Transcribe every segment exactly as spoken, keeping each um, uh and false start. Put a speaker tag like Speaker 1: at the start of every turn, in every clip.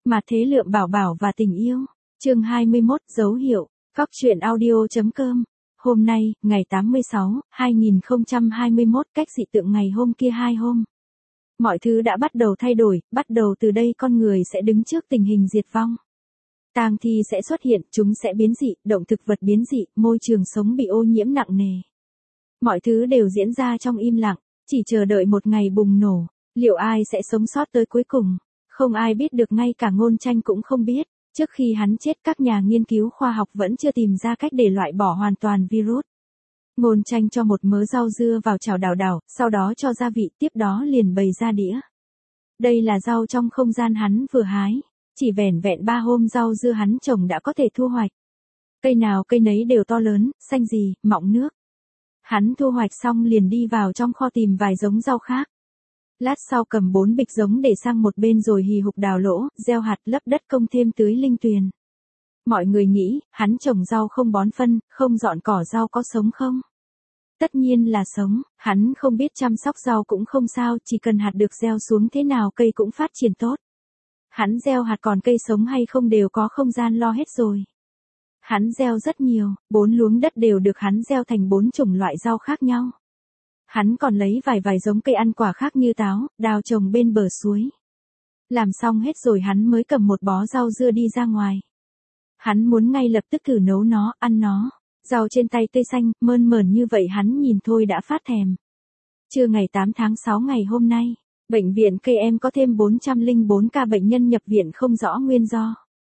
Speaker 1: Mà thế lượng bảo bảo và tình yêu. Chương hai mươi mốt, dấu hiệu. Cóc truyện audio chấm com. Hôm nay, ngày tám mươi sáu, hai nghìn không trăm hai mươi mốt, cách dị tượng ngày hôm kia hai hôm. Mọi thứ đã bắt đầu thay đổi, bắt đầu từ đây con người sẽ đứng trước tình hình diệt vong. Tang thi sẽ xuất hiện, chúng sẽ biến dị, động thực vật biến dị, môi trường sống bị ô nhiễm nặng nề. Mọi thứ đều diễn ra trong im lặng, chỉ chờ đợi một ngày bùng nổ. Liệu ai sẽ sống sót tới cuối cùng? Không ai biết được, ngay cả Ngôn Tranh cũng không biết. Trước khi hắn chết, các nhà nghiên cứu khoa học vẫn chưa tìm ra cách để loại bỏ hoàn toàn virus. Ngôn Tranh cho một mớ rau dưa vào chảo đảo đảo, sau đó cho gia vị, tiếp đó liền bày ra đĩa. Đây là rau trong không gian hắn vừa hái. Chỉ vẻn vẹn ba hôm rau dưa hắn trồng đã có thể thu hoạch. Cây nào cây nấy đều to lớn, xanh gì, mọng nước. Hắn thu hoạch xong liền đi vào trong kho tìm vài giống rau khác. Lát sau cầm bốn bịch giống để sang một bên rồi hì hục đào lỗ, gieo hạt, lấp đất công thêm tưới linh tuyền. Mọi người nghĩ, hắn trồng rau không bón phân, không dọn cỏ rau có sống không? Tất nhiên là sống, hắn không biết chăm sóc rau cũng không sao, chỉ cần hạt được gieo xuống thế nào cây cũng phát triển tốt. Hắn gieo hạt còn cây sống hay không đều có không gian lo hết rồi. Hắn gieo rất nhiều, bốn luống đất đều được hắn gieo thành bốn chủng loại rau khác nhau. Hắn còn lấy vài vài giống cây ăn quả khác như táo, đào trồng bên bờ suối. Làm xong hết rồi hắn mới cầm một bó rau dưa đi ra ngoài. Hắn muốn ngay lập tức thử nấu nó, ăn nó. Rau trên tay tươi xanh, mơn mởn như vậy hắn nhìn thôi đã phát thèm. Trưa ngày tám tháng sáu ngày hôm nay, bệnh viện ca em có thêm bốn trăm lẻ bốn ca bệnh nhân nhập viện không rõ nguyên do.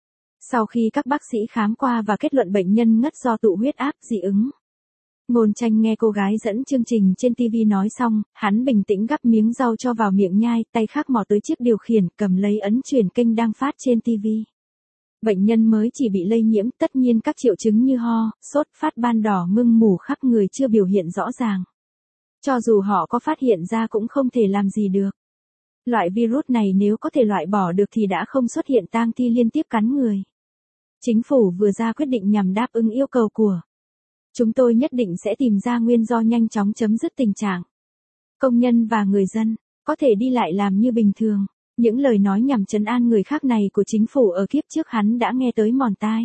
Speaker 1: Sau khi các bác sĩ khám qua và kết luận bệnh nhân ngất do tụ huyết áp dị ứng. Ngôn Tranh nghe cô gái dẫn chương trình trên ti vi nói xong, hắn bình tĩnh gắp miếng rau cho vào miệng nhai, tay khác mò tới chiếc điều khiển, cầm lấy ấn chuyển kênh đang phát trên ti vi. Bệnh nhân mới chỉ bị lây nhiễm, tất nhiên các triệu chứng như ho, sốt, phát ban đỏ, mưng mủ khắp người chưa biểu hiện rõ ràng. Cho dù họ có phát hiện ra cũng không thể làm gì được. Loại virus này nếu có thể loại bỏ được thì đã không xuất hiện tang thi liên tiếp cắn người. Chính phủ vừa ra quyết định nhằm đáp ứng yêu cầu của chúng tôi, nhất định sẽ tìm ra nguyên do, nhanh chóng chấm dứt tình trạng. Công nhân và người dân có thể đi lại làm như bình thường. Những lời nói nhằm trấn an người khác này của chính phủ ở kiếp trước hắn đã nghe tới mòn tai.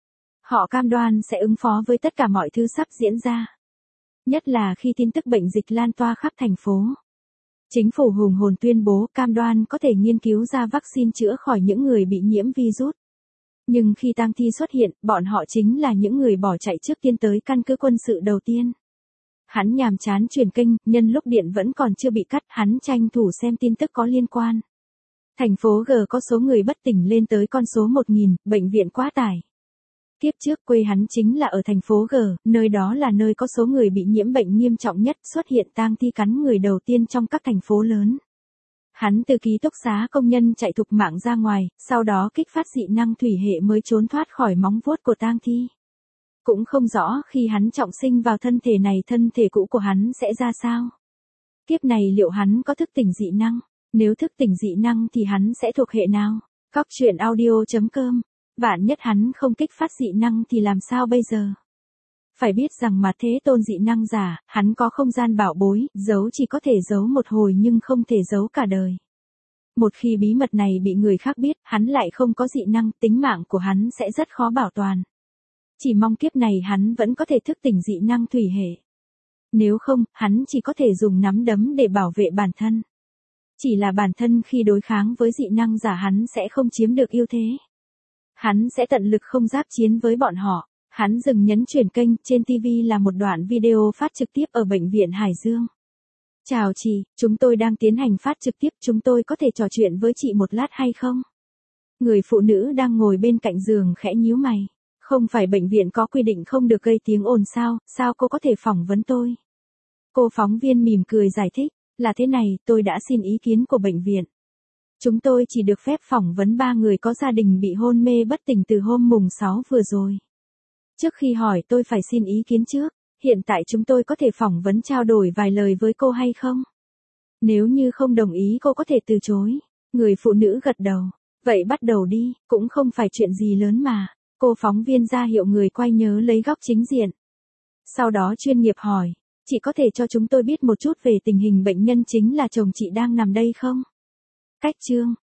Speaker 1: Họ cam đoan sẽ ứng phó với tất cả mọi thứ sắp diễn ra. Nhất là khi tin tức bệnh dịch lan tỏa khắp thành phố. Chính phủ hùng hồn tuyên bố cam đoan có thể nghiên cứu ra vaccine chữa khỏi những người bị nhiễm virus. Nhưng khi tang thi xuất hiện, bọn họ chính là những người bỏ chạy trước tiên tới căn cứ quân sự đầu tiên. Hắn nhàm chán chuyển kênh, nhân lúc điện vẫn còn chưa bị cắt, hắn tranh thủ xem tin tức có liên quan. Thành phố G có số người bất tỉnh lên tới con số một nghìn, bệnh viện quá tải. Tiếp trước quê hắn chính là ở thành phố G, nơi đó là nơi có số người bị nhiễm bệnh nghiêm trọng nhất, xuất hiện tang thi cắn người đầu tiên trong các thành phố lớn. Hắn từ ký túc xá công nhân chạy thục mạng ra ngoài, sau đó kích phát dị năng thủy hệ mới trốn thoát khỏi móng vuốt của tang thi. Cũng không rõ khi hắn trọng sinh vào thân thể này, thân thể cũ của hắn sẽ ra sao. Kiếp này liệu hắn có thức tỉnh dị năng? Nếu thức tỉnh dị năng thì hắn sẽ thuộc hệ nào? Cóc truyện audio chấm com. Vạn nhất hắn không kích phát dị năng thì làm sao bây giờ? Phải biết rằng mà thế tôn dị năng giả, hắn có không gian bảo bối, giấu chỉ có thể giấu một hồi nhưng không thể giấu cả đời. Một khi bí mật này bị người khác biết, hắn lại không có dị năng, tính mạng của hắn sẽ rất khó bảo toàn. Chỉ mong kiếp này hắn vẫn có thể thức tỉnh dị năng thủy hệ. Nếu không, hắn chỉ có thể dùng nắm đấm để bảo vệ bản thân. Chỉ là bản thân khi đối kháng với dị năng giả hắn sẽ không chiếm được ưu thế. Hắn sẽ tận lực không giáp chiến với bọn họ. Hắn dừng nhấn chuyển kênh, trên ti vi là một đoạn video phát trực tiếp ở bệnh viện Hải Dương. Chào chị, chúng tôi đang tiến hành phát trực tiếp, chúng tôi có thể trò chuyện với chị một lát hay không? Người phụ nữ đang ngồi bên cạnh giường khẽ nhíu mày. Không phải bệnh viện có quy định không được gây tiếng ồn sao, sao cô có thể phỏng vấn tôi? Cô phóng viên mỉm cười giải thích, là thế này, tôi đã xin ý kiến của bệnh viện. Chúng tôi chỉ được phép phỏng vấn ba người có gia đình bị hôn mê bất tỉnh từ hôm mùng sáu vừa rồi. Trước khi hỏi tôi phải xin ý kiến trước, hiện tại chúng tôi có thể phỏng vấn trao đổi vài lời với cô hay không? Nếu như không đồng ý cô có thể từ chối. Người phụ nữ gật đầu. Vậy bắt đầu đi, cũng không phải chuyện gì lớn mà. Cô phóng viên ra hiệu người quay nhớ lấy góc chính diện. Sau đó chuyên nghiệp hỏi, chị có thể cho chúng tôi biết một chút về tình hình bệnh nhân chính là chồng chị đang nằm đây không? Cách chương,